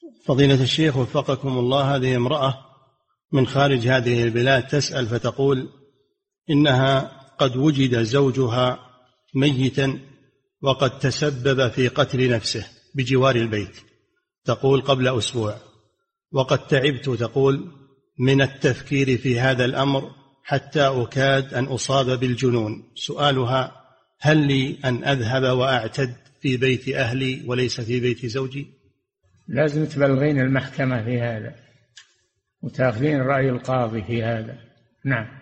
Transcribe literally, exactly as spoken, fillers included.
فضيلة الشيخ وفقكم الله، هذه امرأة من خارج هذه البلاد تسأل فتقول إنها قد وجد زوجها ميتا وقد تسبب في قتل نفسه بجوار البيت، تقول قبل أسبوع، وقد تعبت تقول من التفكير في هذا الأمر حتى أكاد أن أصاب بالجنون. سؤالها: هل لي أن أذهب وأعتد في بيت أهلي وليس في بيت زوجي؟ لازم تبلغين المحكمة في هذا وتأخذين رأي القاضي في هذا. نعم.